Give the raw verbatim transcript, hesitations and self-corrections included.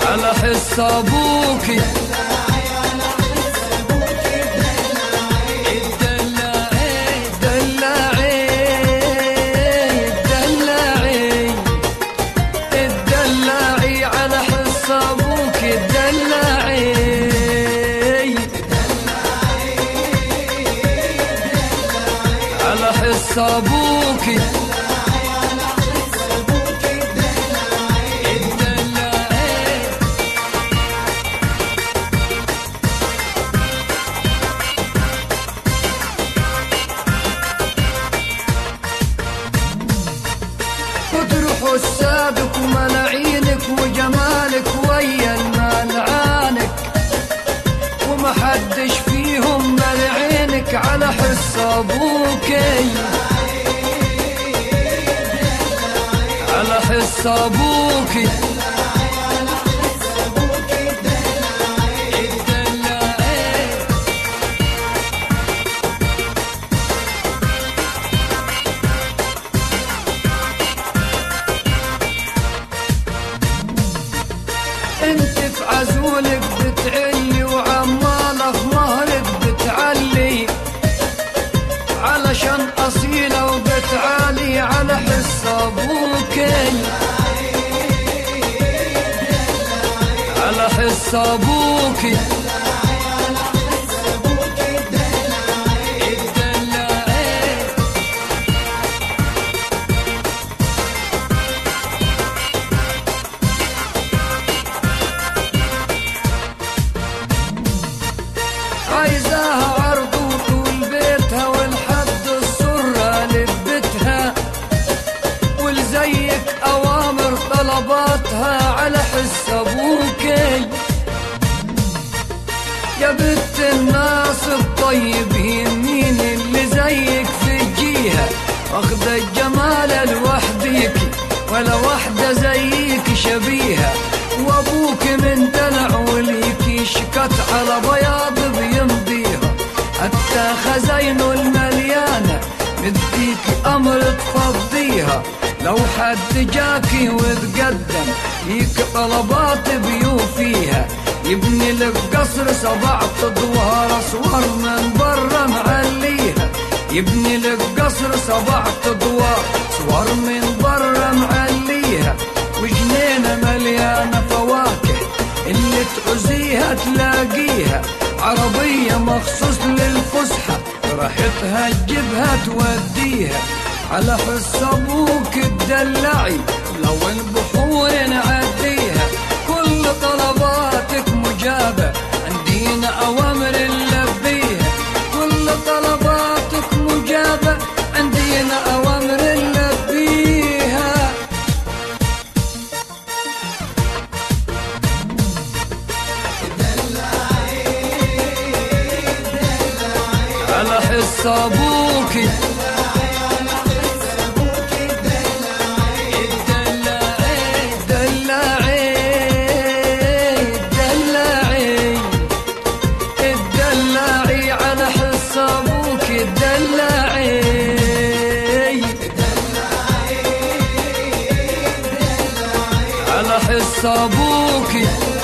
على حس ابوكي ابوكي قدر حسادك وملاعينك وجمالك ويا الملعانك ومحدش فيهم ملعينك على حس ابوكي على حس ابوكي انت في عزولك بتعلي وعمالة في مهرك بتعلي علشان اصيلة وبتعالي على حس ابوكي على حس ابوكي عايزاها عرض وطول بيتها والحد السرة لبتها والزيك أوامر طلباتها على حس أبوكي يا بنت الناس الطيبين مين اللي زيك في جيها واخدة الجمال لوحديكي ولا واحدة زيك شبيهة وأبوك من دلع وليكي شكت على بياض بيمضيها حتى خزينه المليانة مديكي أمر تفضيها لو حد جاكي وتقدم ليك طلبات بيوفيها يبني لك قصر سبع ادوار اسوار من برا معليها يبني لك قصر سبع ادوار اسوار من برا معليها وجنينة مليانة فواكه اللي تعوزيها تلاقيها عربية مخصوص للفسحة راحتها تجيبها توديها على حس ابوك تدلعي لو البحور نعديها كل طلباتك مجابة عندينا اوامر نلبيها كل طلباتك مجابة عندينا اوامر نلبيها على حس ابوكي على حس ابوكي